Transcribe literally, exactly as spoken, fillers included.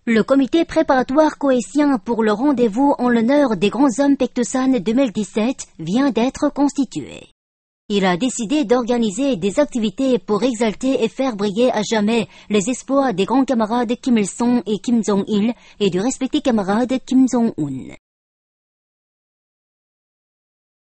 Le comité préparatoire cohésien pour le rendez-vous en l'honneur des grands hommes Pektosan deux mille dix-sept vient d'être constitué. Il a décidé d'organiser des activités pour exalter et faire briller à jamais les exploits des grands camarades Kim Il-sung et Kim Jong-il et du respecté camarade Kim Jong-un.